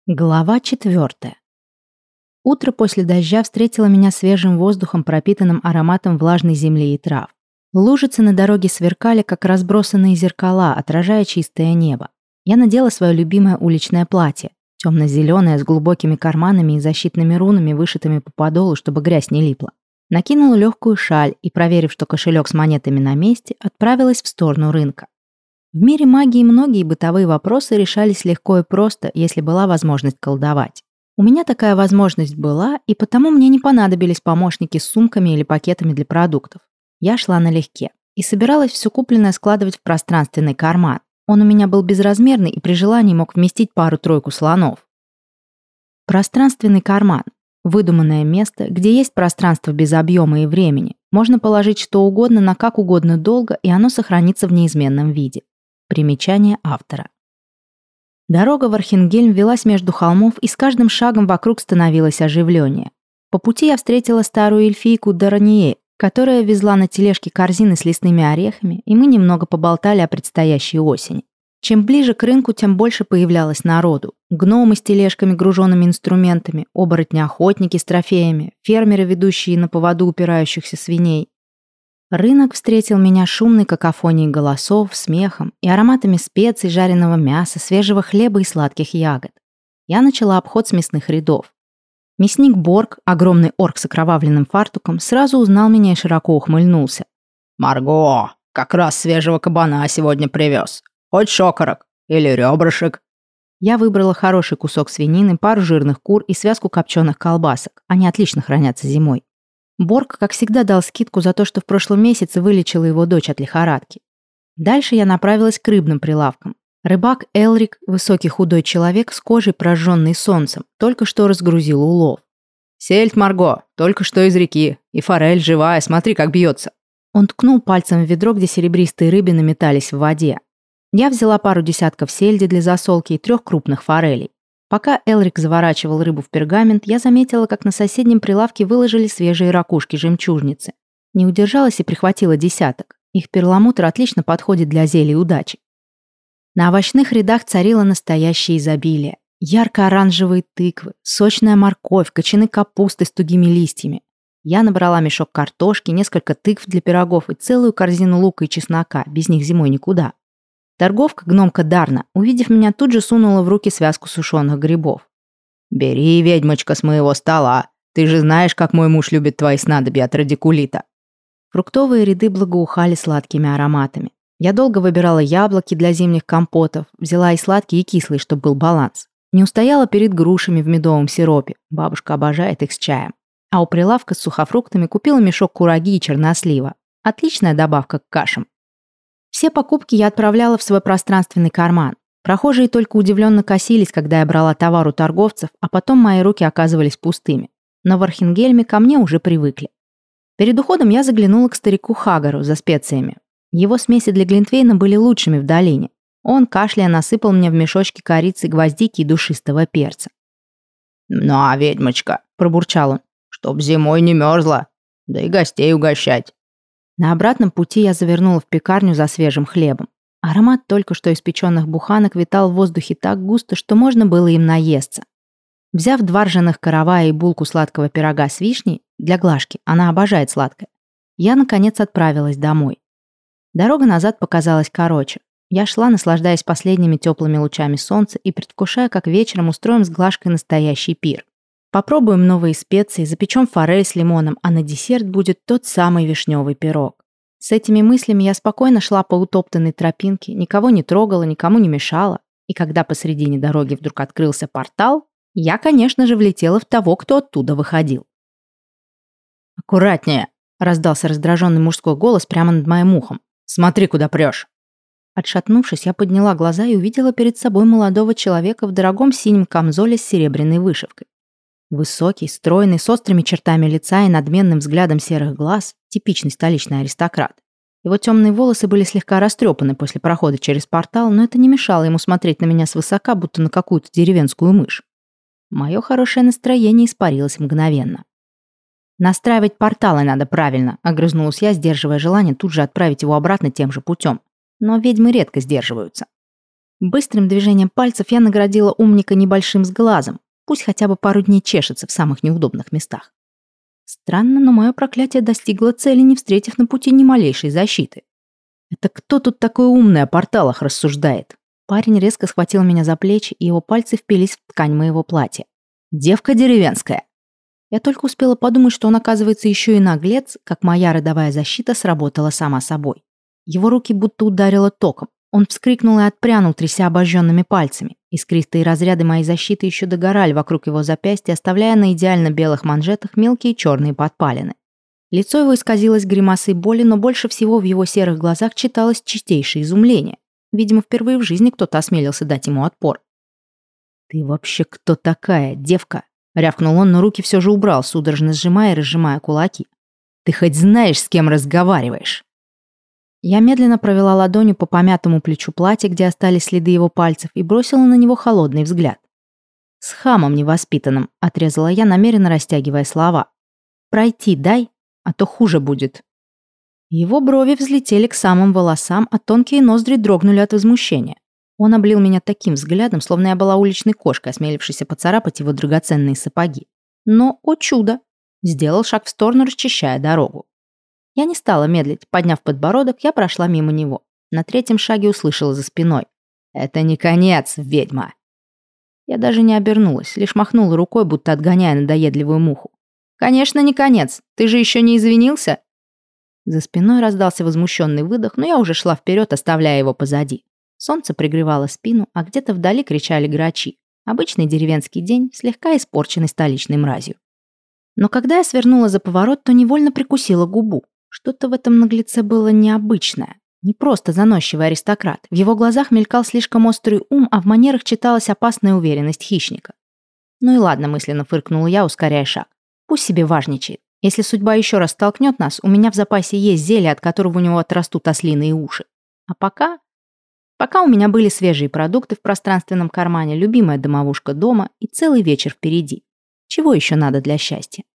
Глава 4. Утро после дождя встретило меня свежим воздухом, пропитанным ароматом влажной земли и трав. Лужицы на дороге сверкали, как разбросанные зеркала, отражая чистое небо. Я надела свое любимое уличное платье, темно-зеленое, с глубокими карманами и защитными рунами, вышитыми по подолу, чтобы грязь не липла. Накинула легкую шаль и, проверив, что кошелек с монетами на месте, отправилась в сторону рынка. В мире магии многие бытовые вопросы решались легко и просто, если была возможность колдовать. У меня такая возможность была, и потому мне не понадобились помощники с сумками или пакетами для продуктов. Я шла налегке и собиралась все купленное складывать в пространственный карман. Он у меня был безразмерный и при желании мог вместить пару-тройку слонов. Пространственный карман – выдуманное место, где есть пространство без объема и времени. Можно положить что угодно на как угодно долго, и оно сохранится в неизменном виде. Примечание автора. Дорога в Архенгельм велась между холмов, и с каждым шагом вокруг становилось оживленнее. По пути я встретила старую эльфийку Дараниэль, которая везла на тележке корзины с лесными орехами, и мы немного поболтали о предстоящей осени. Чем ближе к рынку, тем больше появлялось народу. Гномы с тележками, груженными инструментами, оборотни-охотники с трофеями, фермеры, ведущие на поводу упирающихся свиней. Рынок встретил меня шумной какофонией голосов, смехом и ароматами специй, жареного мяса, свежего хлеба и сладких ягод. Я начала обход с мясных рядов. Мясник Борг, огромный орк с окровавленным фартуком, сразу узнал меня и широко ухмыльнулся. «Марго, как раз свежего кабана сегодня привез. Хочешь окорок или ребрышек?» Я выбрала хороший кусок свинины, пару жирных кур и связку копченых колбасок. Они отлично хранятся зимой. Борг, как всегда, дал скидку за то, что в прошлом месяце вылечила его дочь от лихорадки. Дальше я направилась к рыбным прилавкам. Рыбак Элрик, высокий худой человек с кожей, прожженной солнцем, только что разгрузил улов. «Сельдь, Марго, только что из реки. И форель живая, смотри, как бьется». Он ткнул пальцем в ведро, где серебристые рыбины метались в воде. Я взяла пару десятков сельди для засолки и 3 крупных форелей. Пока Элрик заворачивал рыбу в пергамент, я заметила, как на соседнем прилавке выложили свежие ракушки-жемчужницы. Не удержалась и прихватила десяток. Их перламутр отлично подходит для зелий удачи. На овощных рядах царило настоящее изобилие. Ярко-оранжевые тыквы, сочная морковь, кочаны капусты с тугими листьями. Я набрала мешок картошки, несколько тыкв для пирогов и целую корзину лука и чеснока, без них зимой никуда. Торговка, гномка Дарна, увидев меня, тут же сунула в руки связку сушеных грибов. «Бери, ведьмочка, с моего стола. Ты же знаешь, как мой муж любит твои снадобья от радикулита». Фруктовые ряды благоухали сладкими ароматами. Я долго выбирала яблоки для зимних компотов, взяла и сладкий, и кислый, чтобы был баланс. Не устояла перед грушами в медовом сиропе. Бабушка обожает их с чаем. А у прилавка с сухофруктами купила мешок кураги и чернослива. Отличная добавка к кашам. Все покупки я отправляла в свой пространственный карман. Прохожие только удивленно косились, когда я брала товар у торговцев, а потом мои руки оказывались пустыми. Но в Архенгельме ко мне уже привыкли. Перед уходом я заглянула к старику Хагару за специями. Его смеси для глинтвейна были лучшими в долине. Он, кашляя, насыпал мне в мешочки корицы, гвоздики и душистого перца. «Ну а, ведьмочка», – пробурчал он, – «чтоб зимой не мерзла, да и гостей угощать». На обратном пути я завернула в пекарню за свежим хлебом. Аромат только что испеченных буханок витал в воздухе так густо, что можно было им наесться. Взяв 2 ржаных каравая и булку сладкого пирога с вишней, для Глашки, она обожает сладкое, я, наконец, отправилась домой. Дорога назад показалась короче. Я шла, наслаждаясь последними теплыми лучами солнца и предвкушая, как вечером устроим с Глашкой настоящий пир. Попробуем новые специи, запечем форель с лимоном, а на десерт будет тот самый вишневый пирог. С этими мыслями я спокойно шла по утоптанной тропинке, никого не трогала, никому не мешала. И когда посредине дороги вдруг открылся портал, я, конечно же, влетела в того, кто оттуда выходил. «Аккуратнее!» – раздался раздраженный мужской голос прямо над моим ухом. «Смотри, куда прешь!» Отшатнувшись, я подняла глаза и увидела перед собой молодого человека в дорогом синем камзоле с серебряной вышивкой. Высокий, стройный, с острыми чертами лица и надменным взглядом серых глаз, типичный столичный аристократ. Его темные волосы были слегка растрепаны после прохода через портал, но это не мешало ему смотреть на меня свысока, будто на какую-то деревенскую мышь. Мое хорошее настроение испарилось мгновенно. «Настраивать порталы надо правильно», — огрызнулась я, сдерживая желание тут же отправить его обратно тем же путем. Но ведьмы редко сдерживаются. Быстрым движением пальцев я наградила умника небольшим сглазом. Пусть хотя бы пару дней чешется в самых неудобных местах. Странно, но мое проклятие достигло цели, не встретив на пути ни малейшей защиты. Это кто тут такой умный о порталах рассуждает? Парень резко схватил меня за плечи, и его пальцы впились в ткань моего платья. Девка деревенская. Я только успела подумать, что он, оказывается, еще и наглец, как моя родовая защита сработала сама собой. Его руки будто ударило током. Он вскрикнул и отпрянул, тряся обожженными пальцами. Искристые разряды моей защиты еще догорали вокруг его запястья, оставляя на идеально белых манжетах мелкие черные подпалины. Лицо его исказилось гримасой боли, но больше всего в его серых глазах читалось чистейшее изумление. Видимо, впервые в жизни кто-то осмелился дать ему отпор. «Ты вообще кто такая, девка?» — рявкнул он, но руки все же убрал, судорожно сжимая и разжимая кулаки. «Ты хоть знаешь, с кем разговариваешь?» Я медленно провела ладонью по помятому плечу платья, где остались следы его пальцев, и бросила на него холодный взгляд. «С хамом невоспитанным», — отрезала я, намеренно растягивая слова. «Пройти дай, а то хуже будет». Его брови взлетели к самым волосам, а тонкие ноздри дрогнули от возмущения. Он облил меня таким взглядом, словно я была уличной кошкой, осмелившейся поцарапать его драгоценные сапоги. Но, о чудо, сделал шаг в сторону, расчищая дорогу. Я не стала медлить. Подняв подбородок, я прошла мимо него. На третьем шаге услышала за спиной: «Это не конец, ведьма!» Я даже не обернулась, лишь махнула рукой, будто отгоняя надоедливую муху. «Конечно, не конец. Ты же еще не извинился?» За спиной раздался возмущенный выдох, но я уже шла вперед, оставляя его позади. Солнце пригревало спину, а где-то вдали кричали грачи. Обычный деревенский день, слегка испорченный столичной мразью. Но когда я свернула за поворот, то невольно прикусила губу. Что-то в этом наглеце было необычное. Не просто заносчивый аристократ. В его глазах мелькал слишком острый ум, а в манерах читалась опасная уверенность хищника. Ну и ладно, мысленно фыркнула я, ускоряя шаг. Пусть себе важничает. Если судьба еще раз столкнет нас, у меня в запасе есть зелье, от которого у него отрастут ослиные уши. А пока у меня были свежие продукты в пространственном кармане, любимая домовушка дома и целый вечер впереди. Чего еще надо для счастья?